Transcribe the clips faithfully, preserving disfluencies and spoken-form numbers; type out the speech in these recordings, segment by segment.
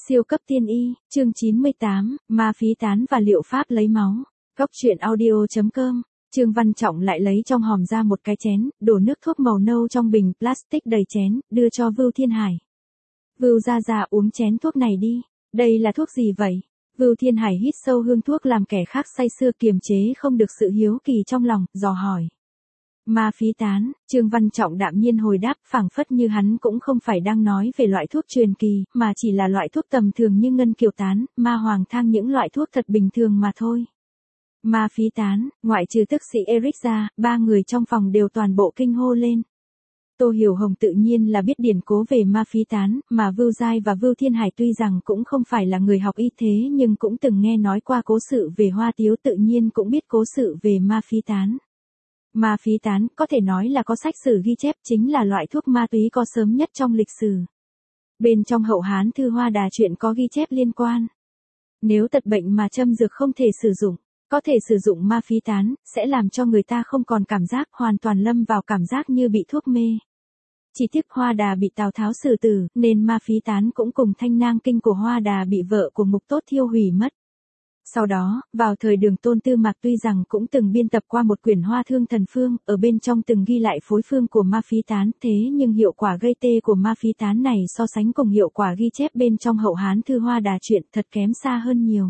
Siêu cấp tiên y, chương chín mươi tám, ma phí tán và liệu pháp lấy máu. Góc truyện audio chấm com. Trương Văn Trọng lại lấy trong hòm ra một cái chén, đổ nước thuốc màu nâu trong bình plastic đầy chén, đưa cho Vưu Thiên Hải. Vưu gia gia uống chén thuốc này đi. Đây là thuốc gì vậy? Vưu Thiên Hải hít sâu hương thuốc làm kẻ khác say sưa, kiềm chế không được sự hiếu kỳ trong lòng, dò hỏi. Ma phí tán, Trương Văn Trọng đạm nhiên hồi đáp, phảng phất như hắn cũng không phải đang nói về loại thuốc truyền kỳ, mà chỉ là loại thuốc tầm thường như ngân kiều tán, ma hoàng thang, những loại thuốc thật bình thường mà thôi. Ma phí tán, ngoại trừ tức sĩ Eric ra, ba người trong phòng đều toàn bộ kinh hô lên. Tô Hiểu Hồng tự nhiên là biết điển cố về ma phí tán, mà Vưu Giai và Vưu Thiên Hải tuy rằng cũng không phải là người học y thế nhưng cũng từng nghe nói qua cố sự về hoa tiếu, tự nhiên cũng biết cố sự về ma phí tán. Ma phí tán, có thể nói là có sách sử ghi chép, chính là loại thuốc ma túy có sớm nhất trong lịch sử. Bên trong Hậu Hán Thư Hoa Đà truyện có ghi chép liên quan. Nếu tật bệnh mà châm dược không thể sử dụng, có thể sử dụng ma phí tán, sẽ làm cho người ta không còn cảm giác, hoàn toàn lâm vào cảm giác như bị thuốc mê. Chỉ tiếc Hoa Đà bị Tào Tháo xử tử, nên ma phí tán cũng cùng thanh nang kinh của Hoa Đà bị vợ của Mục Tốt thiêu hủy mất. Sau đó, vào thời Đường Tôn Tư Mạc tuy rằng cũng từng biên tập qua một quyển Hoa Thương Thần Phương, ở bên trong từng ghi lại phối phương của ma phí tán, thế nhưng hiệu quả gây tê của ma phí tán này so sánh cùng hiệu quả ghi chép bên trong Hậu Hán Thư Hoa Đà truyện thật kém xa hơn nhiều.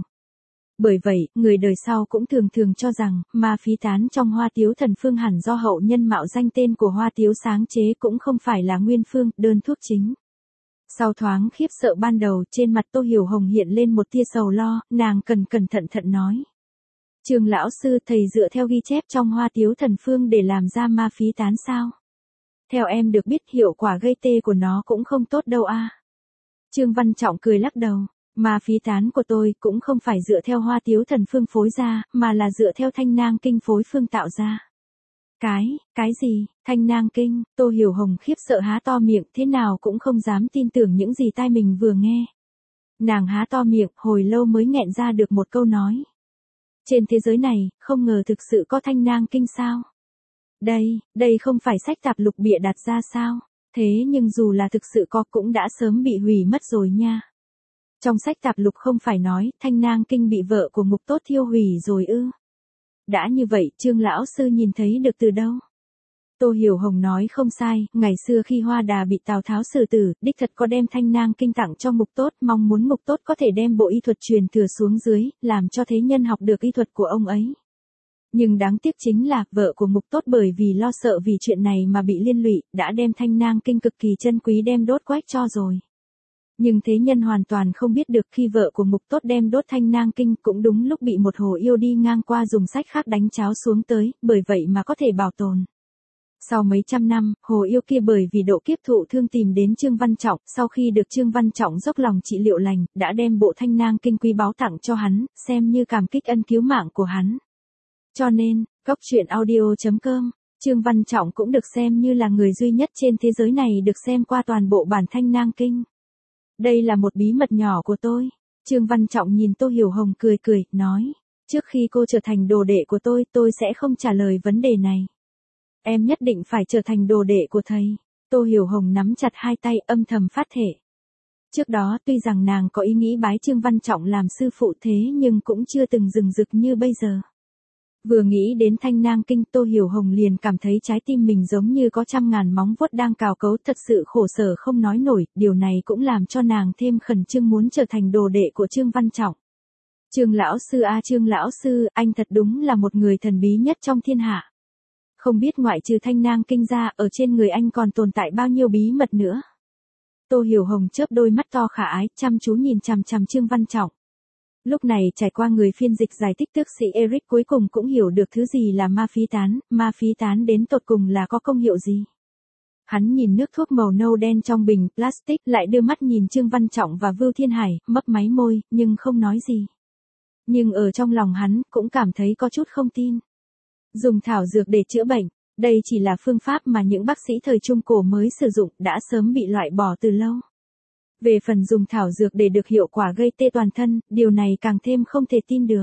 Bởi vậy, người đời sau cũng thường thường cho rằng, ma phí tán trong Hoa Tiếu Thần Phương hẳn do hậu nhân mạo danh tên của Hoa Tiếu sáng chế, cũng không phải là nguyên phương, đơn thuốc chính. Sau thoáng khiếp sợ ban đầu, trên mặt Tô Hiểu Hồng hiện lên một tia sầu lo, nàng cần cẩn thận thận nói. Trương lão sư, thầy dựa theo ghi chép trong Hoa Tiếu Thần Phương để làm ra ma phí tán sao? Theo em được biết, hiệu quả gây tê của nó cũng không tốt đâu a. À. Trương Văn Trọng cười lắc đầu. Ma phí tán của tôi cũng không phải dựa theo Hoa Tiếu Thần Phương phối ra, mà là dựa theo thanh nang kinh phối phương tạo ra. Cái, cái gì, thanh nang kinh? Tô Hiểu Hồng khiếp sợ há to miệng, thế nào cũng không dám tin tưởng những gì tai mình vừa nghe. Nàng há to miệng, hồi lâu mới nghẹn ra được một câu nói. Trên thế giới này, không ngờ thực sự có thanh nang kinh sao? Đây, đây không phải sách tạp lục bịa đặt ra sao? Thế nhưng dù là thực sự có cũng đã sớm bị hủy mất rồi nha. Trong sách tạp lục không phải nói, thanh nang kinh bị vợ của Mục Tốt thiêu hủy rồi ư? Đã như vậy, Trương lão sư nhìn thấy được từ đâu? Tô Hiểu Hồng nói không sai, ngày xưa khi Hoa Đà bị Tào Tháo xử tử, đích thật có đem thanh nang kinh tặng cho Mục Tốt, mong muốn Mục Tốt có thể đem bộ y thuật truyền thừa xuống dưới, làm cho thế nhân học được y thuật của ông ấy. Nhưng đáng tiếc chính là, vợ của Mục Tốt bởi vì lo sợ vì chuyện này mà bị liên lụy, đã đem thanh nang kinh cực kỳ chân quý đem đốt quách cho rồi. Nhưng thế nhân hoàn toàn không biết được khi vợ của Mục Tốt đem đốt thanh nang kinh cũng đúng lúc bị một hồ yêu đi ngang qua dùng sách khác đánh cháo xuống tới, bởi vậy mà có thể bảo tồn. Sau mấy trăm năm, hồ yêu kia bởi vì độ kiếp thụ thương tìm đến Trương Văn Trọng, sau khi được Trương Văn Trọng dốc lòng trị liệu lành, đã đem bộ thanh nang kinh quý báu tặng cho hắn, xem như cảm kích ân cứu mạng của hắn. Cho nên, góc truyện audio chấm com, Trương Văn Trọng cũng được xem như là người duy nhất trên thế giới này được xem qua toàn bộ bản thanh nang kinh. Đây là một bí mật nhỏ của tôi. Trương Văn Trọng nhìn Tô Hiểu Hồng cười cười, nói. Trước khi cô trở thành đồ đệ của tôi, tôi sẽ không trả lời vấn đề này. Em nhất định phải trở thành đồ đệ của thầy. Tô Hiểu Hồng nắm chặt hai tay, âm thầm phát thể. Trước đó tuy rằng nàng có ý nghĩ bái Trương Văn Trọng làm sư phụ thế nhưng cũng chưa từng rừng rực như bây giờ. Vừa nghĩ đến thanh nang kinh, Tô Hiểu Hồng liền cảm thấy trái tim mình giống như có trăm ngàn móng vuốt đang cào cấu, thật sự khổ sở không nói nổi, điều này cũng làm cho nàng thêm khẩn trương muốn trở thành đồ đệ của Trương Văn Trọng. Trương lão sư a à, Trương lão sư, anh thật đúng là một người thần bí nhất trong thiên hạ. Không biết ngoại trừ thanh nang kinh ra, ở trên người anh còn tồn tại bao nhiêu bí mật nữa. Tô Hiểu Hồng chớp đôi mắt to khả ái, chăm chú nhìn chằm chằm Trương Văn Trọng. Lúc này trải qua người phiên dịch giải thích, tước sĩ Eric cuối cùng cũng hiểu được thứ gì là ma phí tán, ma phí tán đến tột cùng là có công hiệu gì. Hắn nhìn nước thuốc màu nâu đen trong bình plastic, lại đưa mắt nhìn Trương Văn Trọng và Vưu Thiên Hải, mấp máy môi, nhưng không nói gì. Nhưng ở trong lòng hắn, cũng cảm thấy có chút không tin. Dùng thảo dược để chữa bệnh, đây chỉ là phương pháp mà những bác sĩ thời Trung Cổ mới sử dụng, đã sớm bị loại bỏ từ lâu. Về phần dùng thảo dược để được hiệu quả gây tê toàn thân, điều này càng thêm không thể tin được.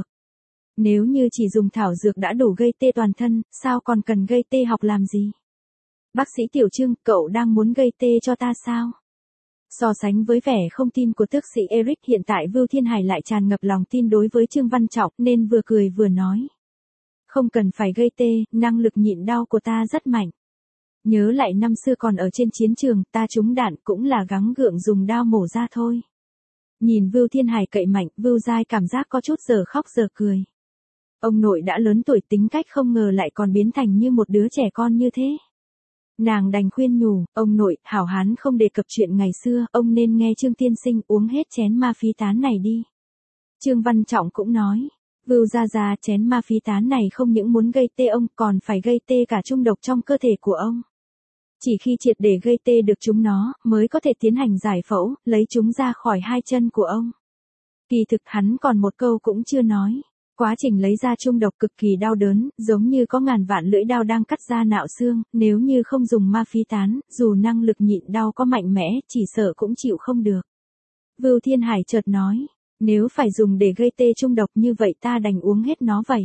Nếu như chỉ dùng thảo dược đã đủ gây tê toàn thân, sao còn cần gây tê học làm gì? Bác sĩ Tiểu Trương, cậu đang muốn gây tê cho ta sao? So sánh với vẻ không tin của tước sĩ Eric, hiện tại Vưu Thiên Hải lại tràn ngập lòng tin đối với Trương Văn Trọng, nên vừa cười vừa nói. Không cần phải gây tê, năng lực nhịn đau của ta rất mạnh. Nhớ lại năm xưa còn ở trên chiến trường, ta trúng đạn cũng là gắng gượng dùng đao mổ ra thôi. Nhìn Vưu Thiên Hải cậy mạnh, Vưu Giai cảm giác có chút giờ khóc giờ cười. Ông nội đã lớn tuổi, tính cách không ngờ lại còn biến thành như một đứa trẻ con như thế. Nàng đành khuyên nhủ, ông nội, hảo hán không đề cập chuyện ngày xưa, ông nên nghe Trương tiên sinh uống hết chén ma phí tán này đi. Trương Văn Trọng cũng nói, Vưu gia gia, chén ma phí tán này không những muốn gây tê ông, còn phải gây tê cả trung độc trong cơ thể của ông. Chỉ khi triệt để gây tê được chúng nó, mới có thể tiến hành giải phẫu, lấy chúng ra khỏi hai chân của ông. Kỳ thực hắn còn một câu cũng chưa nói. Quá trình lấy ra trung độc cực kỳ đau đớn, giống như có ngàn vạn lưỡi đao đang cắt ra nạo xương, nếu như không dùng ma phí tán, dù năng lực nhịn đau có mạnh mẽ, chỉ sợ cũng chịu không được. Vưu Thiên Hải chợt nói, nếu phải dùng để gây tê trung độc như vậy ta đành uống hết nó vậy.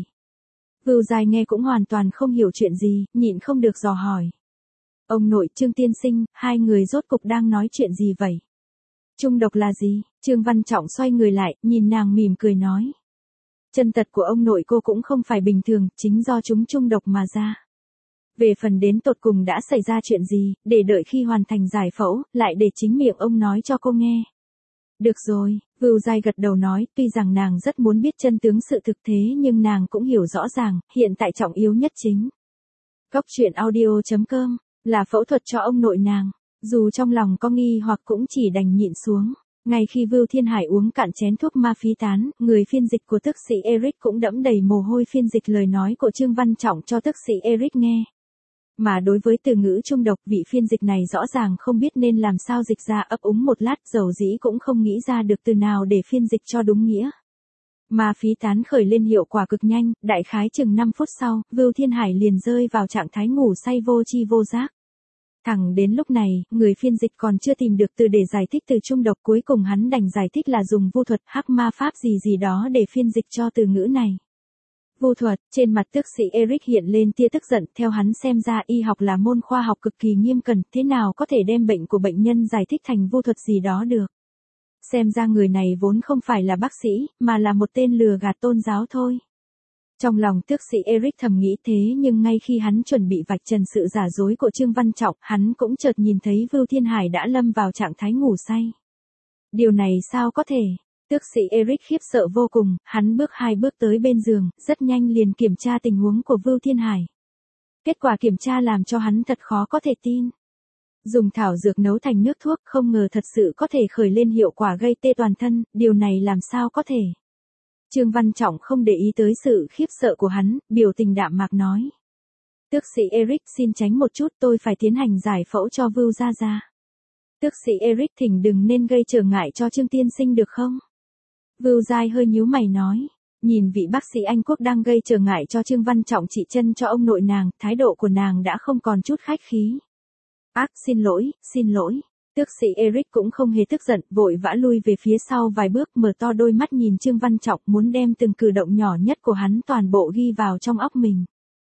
Vưu Giai nghe cũng hoàn toàn không hiểu chuyện gì, nhịn không được dò hỏi. Ông nội, Trương tiên sinh, hai người rốt cục đang nói chuyện gì vậy? Trung độc là gì? Trương Văn Trọng xoay người lại, nhìn nàng mỉm cười nói. Chân tật của ông nội cô cũng không phải bình thường, chính do chúng trung độc mà ra. Về phần đến tột cùng đã xảy ra chuyện gì, để đợi khi hoàn thành giải phẫu, lại để chính miệng ông nói cho cô nghe. Được rồi, Vưu Giai gật đầu nói, tuy rằng nàng rất muốn biết chân tướng sự thực thế nhưng nàng cũng hiểu rõ ràng, hiện tại trọng yếu nhất chính. Cóc truyện audio chấm com là phẫu thuật cho ông nội nàng, dù trong lòng có nghi hoặc cũng chỉ đành nhịn xuống. Ngay khi Vưu Thiên Hải uống cạn chén thuốc ma phí tán, người phiên dịch của tước sĩ Eric cũng đẫm đầy mồ hôi phiên dịch lời nói của Trương Văn Trọng cho tước sĩ Eric nghe. Mà đối với từ ngữ trung độc, vị phiên dịch này rõ ràng không biết nên làm sao dịch ra, ấp úng một lát dầu dĩ cũng không nghĩ ra được từ nào để phiên dịch cho đúng nghĩa. Ma phí tán khởi lên hiệu quả cực nhanh, đại khái chừng năm phút sau, Vưu Thiên Hải liền rơi vào trạng thái ngủ say vô tri vô giác. Thẳng đến lúc này, người phiên dịch còn chưa tìm được từ để giải thích từ trung độc, cuối cùng hắn đành giải thích là dùng vu thuật, hắc ma pháp gì gì đó để phiên dịch cho từ ngữ này. Vu thuật, trên mặt tước sĩ Eric hiện lên tia tức giận, theo hắn xem ra y học là môn khoa học cực kỳ nghiêm cẩn, thế nào có thể đem bệnh của bệnh nhân giải thích thành vu thuật gì đó được. Xem ra người này vốn không phải là bác sĩ, mà là một tên lừa gạt tôn giáo thôi. Trong lòng tước sĩ Eric thầm nghĩ thế, nhưng ngay khi hắn chuẩn bị vạch trần sự giả dối của Trương Văn Trọng, hắn cũng chợt nhìn thấy Vưu Thiên Hải đã lâm vào trạng thái ngủ say. Điều này sao có thể? Tước sĩ Eric khiếp sợ vô cùng, hắn bước hai bước tới bên giường, rất nhanh liền kiểm tra tình huống của Vưu Thiên Hải. Kết quả kiểm tra làm cho hắn thật khó có thể tin. Dùng thảo dược nấu thành nước thuốc, không ngờ thật sự có thể khởi lên hiệu quả gây tê toàn thân, điều này làm sao có thể? Trương Văn Trọng không để ý tới sự khiếp sợ của hắn, biểu tình đạm mạc nói. Tước sĩ Eric, xin tránh một chút, tôi phải tiến hành giải phẫu cho Vưu gia gia. Tước sĩ Eric, thỉnh đừng nên gây trở ngại cho Trương tiên sinh được không? Vưu Giai hơi nhíu mày nói. Nhìn vị bác sĩ Anh Quốc đang gây trở ngại cho Trương Văn Trọng trị chân cho ông nội nàng, thái độ của nàng đã không còn chút khách khí. Ác, xin lỗi, xin lỗi. Tước sĩ Eric cũng không hề tức giận, vội vã lui về phía sau vài bước, mở to đôi mắt nhìn Trương Văn Trọng, muốn đem từng cử động nhỏ nhất của hắn toàn bộ ghi vào trong óc mình.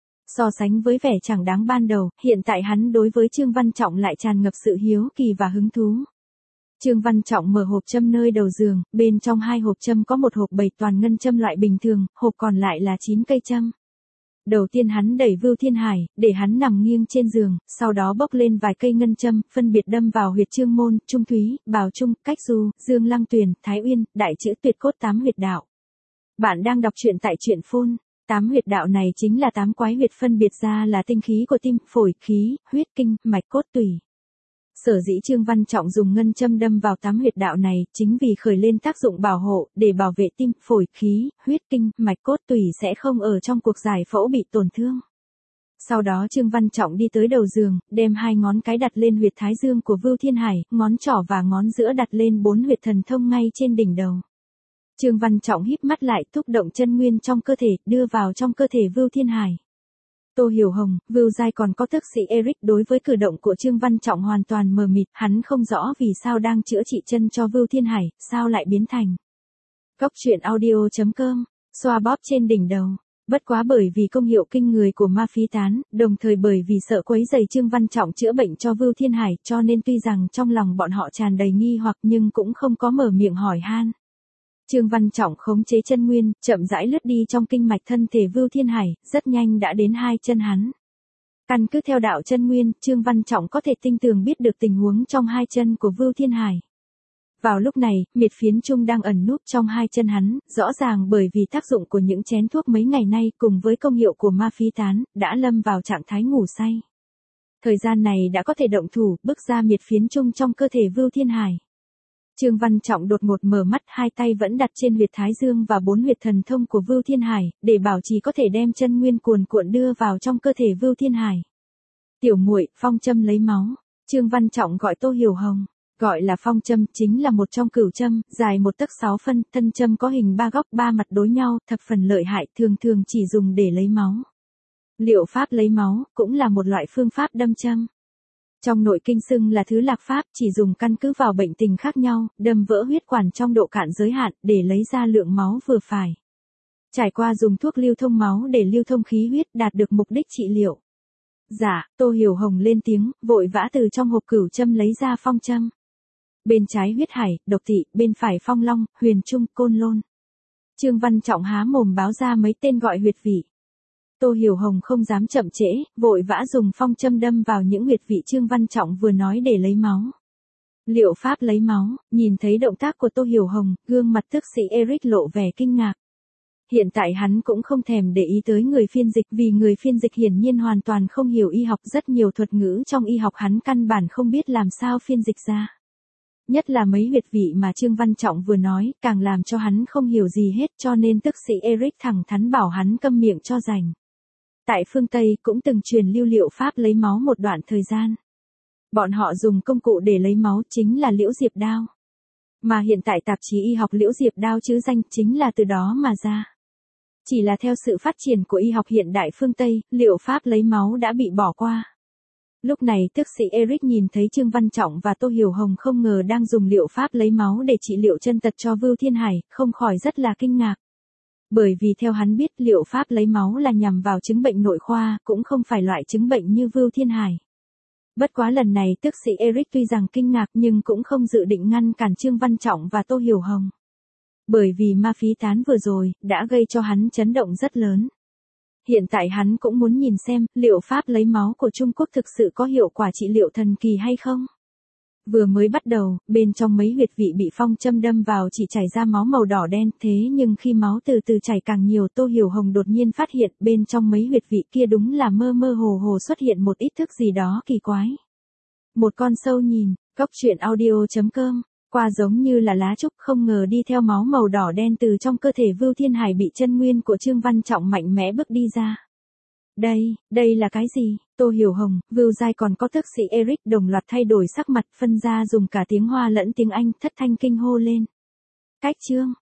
So sánh với vẻ chẳng đáng ban đầu, hiện tại hắn đối với Trương Văn Trọng lại tràn ngập sự hiếu kỳ và hứng thú. Trương Văn Trọng mở hộp châm nơi đầu giường, bên trong hai hộp châm có một hộp bảy toàn ngân châm loại bình thường, hộp còn lại là chín cây châm. Đầu tiên hắn đẩy Vưu Thiên Hải, để hắn nằm nghiêng trên giường, sau đó bốc lên vài cây ngân châm, phân biệt đâm vào huyệt Trương Môn, Trung Thúy, Bào Trung, Cách Du, Dương Lăng Tuyền, Thái Uyên, Đại Chữ Tuyệt Cốt tám huyệt đạo. Bạn đang đọc truyện tại truyện phun. Tám huyệt đạo này chính là tám quái huyệt phân biệt ra là tinh khí của tim, phổi, khí, huyết, kinh, mạch cốt tủy. Sở dĩ Trương Văn Trọng dùng ngân châm đâm vào tám huyệt đạo này, chính vì khởi lên tác dụng bảo hộ, để bảo vệ tim, phổi, khí, huyết, kinh, mạch cốt tủy sẽ không ở trong cuộc giải phẫu bị tổn thương. Sau đó Trương Văn Trọng đi tới đầu giường, đem hai ngón cái đặt lên huyệt thái dương của Vưu Thiên Hải, ngón trỏ và ngón giữa đặt lên bốn huyệt thần thông ngay trên đỉnh đầu. Trương Văn Trọng híp mắt lại, thúc động chân nguyên trong cơ thể, đưa vào trong cơ thể Vưu Thiên Hải. Tô Hiểu Hồng, Vưu Giai còn có tước sĩ Eric đối với cử động của Trương Văn Trọng hoàn toàn mờ mịt, hắn không rõ vì sao đang chữa trị chân cho Vưu Thiên Hải, sao lại biến thành. Cóc truyện audio chấm com, xoa bóp trên đỉnh đầu. Bất quá bởi vì công hiệu kinh người của ma phí tán, đồng thời bởi vì sợ quấy rầy Trương Văn Trọng chữa bệnh cho Vưu Thiên Hải, cho nên tuy rằng trong lòng bọn họ tràn đầy nghi hoặc nhưng cũng không có mở miệng hỏi han. Trương Văn Trọng khống chế chân nguyên, chậm rãi lướt đi trong kinh mạch thân thể Vưu Thiên Hải, rất nhanh đã đến hai chân hắn. Căn cứ theo đạo chân nguyên, Trương Văn Trọng có thể tinh tường biết được tình huống trong hai chân của Vưu Thiên Hải. Vào lúc này, miệt phiến trung đang ẩn núp trong hai chân hắn, rõ ràng bởi vì tác dụng của những chén thuốc mấy ngày nay cùng với công hiệu của ma phí tán, đã lâm vào trạng thái ngủ say. Thời gian này đã có thể động thủ, bước ra miệt phiến trung trong cơ thể Vưu Thiên Hải. Trương Văn Trọng đột ngột mở mắt, hai tay vẫn đặt trên huyệt thái dương và bốn huyệt thần thông của Vưu Thiên Hải, để bảo trì có thể đem chân nguyên cuồn cuộn đưa vào trong cơ thể Vưu Thiên Hải. Tiểu muội, phong châm lấy máu. Trương Văn Trọng gọi Tô Hiểu Hồng. Gọi là phong châm chính là một trong cửu châm, dài một tấc sáu phân, thân châm có hình ba góc ba mặt đối nhau, thập phần lợi hại, thường thường chỉ dùng để lấy máu. Liệu pháp lấy máu cũng là một loại phương pháp đâm châm. Trong nội kinh xưng là thứ lạc pháp, chỉ dùng căn cứ vào bệnh tình khác nhau, đâm vỡ huyết quản trong độ cạn giới hạn để lấy ra lượng máu vừa phải. Trải qua dùng thuốc lưu thông máu để lưu thông khí huyết, đạt được mục đích trị liệu. Dạ, Tô Hiểu Hồng lên tiếng, vội vã từ trong hộp cửu châm lấy ra phong châm. Bên trái huyết hải, độc thị, bên phải phong long, huyền trung, côn lôn. Trương Văn Trọng há mồm báo ra mấy tên gọi huyệt vị. Tô Hiểu Hồng không dám chậm trễ, vội vã dùng phong châm đâm vào những huyệt vị Trương Văn Trọng vừa nói để lấy máu. Liệu pháp lấy máu, nhìn thấy động tác của Tô Hiểu Hồng, gương mặt tước sĩ Eric lộ vẻ kinh ngạc. Hiện tại hắn cũng không thèm để ý tới người phiên dịch vì người phiên dịch hiển nhiên hoàn toàn không hiểu y học, rất nhiều thuật ngữ trong y học hắn căn bản không biết làm sao phiên dịch ra. Nhất là mấy huyệt vị mà Trương Văn Trọng vừa nói, càng làm cho hắn không hiểu gì hết, cho nên tức sĩ Eric thẳng thắn bảo hắn câm miệng cho rành. Tại phương Tây cũng từng truyền lưu liệu pháp lấy máu một đoạn thời gian. Bọn họ dùng công cụ để lấy máu chính là liễu diệp đao. Mà hiện tại tạp chí y học liễu diệp đao chứ danh chính là từ đó mà ra. Chỉ là theo sự phát triển của y học hiện đại phương Tây, liệu pháp lấy máu đã bị bỏ qua. Lúc này tước sĩ Eric nhìn thấy Trương Văn Trọng và Tô Hiểu Hồng không ngờ đang dùng liệu pháp lấy máu để trị liệu chân tật cho Vưu Thiên Hải, không khỏi rất là kinh ngạc. Bởi vì theo hắn biết liệu pháp lấy máu là nhằm vào chứng bệnh nội khoa, cũng không phải loại chứng bệnh như Vưu Thiên Hải. Bất quá lần này tước sĩ Eric tuy rằng kinh ngạc nhưng cũng không dự định ngăn cản Trương Văn Trọng và Tô Hiểu Hồng. Bởi vì ma phí tán vừa rồi, đã gây cho hắn chấn động rất lớn. Hiện tại hắn cũng muốn nhìn xem, liệu pháp lấy máu của Trung Quốc thực sự có hiệu quả trị liệu thần kỳ hay không. Vừa mới bắt đầu, bên trong mấy huyệt vị bị phong châm đâm vào chỉ chảy ra máu màu đỏ đen, thế nhưng khi máu từ từ chảy càng nhiều, Tô Hiểu Hồng đột nhiên phát hiện bên trong mấy huyệt vị kia đúng là mơ mơ hồ hồ xuất hiện một ít thức gì đó kỳ quái. Một con sâu nhìn, góc truyện audio chấm com. Qua giống như là lá trúc, không ngờ đi theo máu màu đỏ đen từ trong cơ thể Vưu Thiên Hải bị chân nguyên của Trương Văn Trọng mạnh mẽ bước đi ra. Đây, đây là cái gì? Tô Hiểu Hồng, Vưu Giai còn có tước sĩ Eric đồng loạt thay đổi sắc mặt, phân ra dùng cả tiếng Hoa lẫn tiếng Anh, thất thanh kinh hô lên. Cách Trương,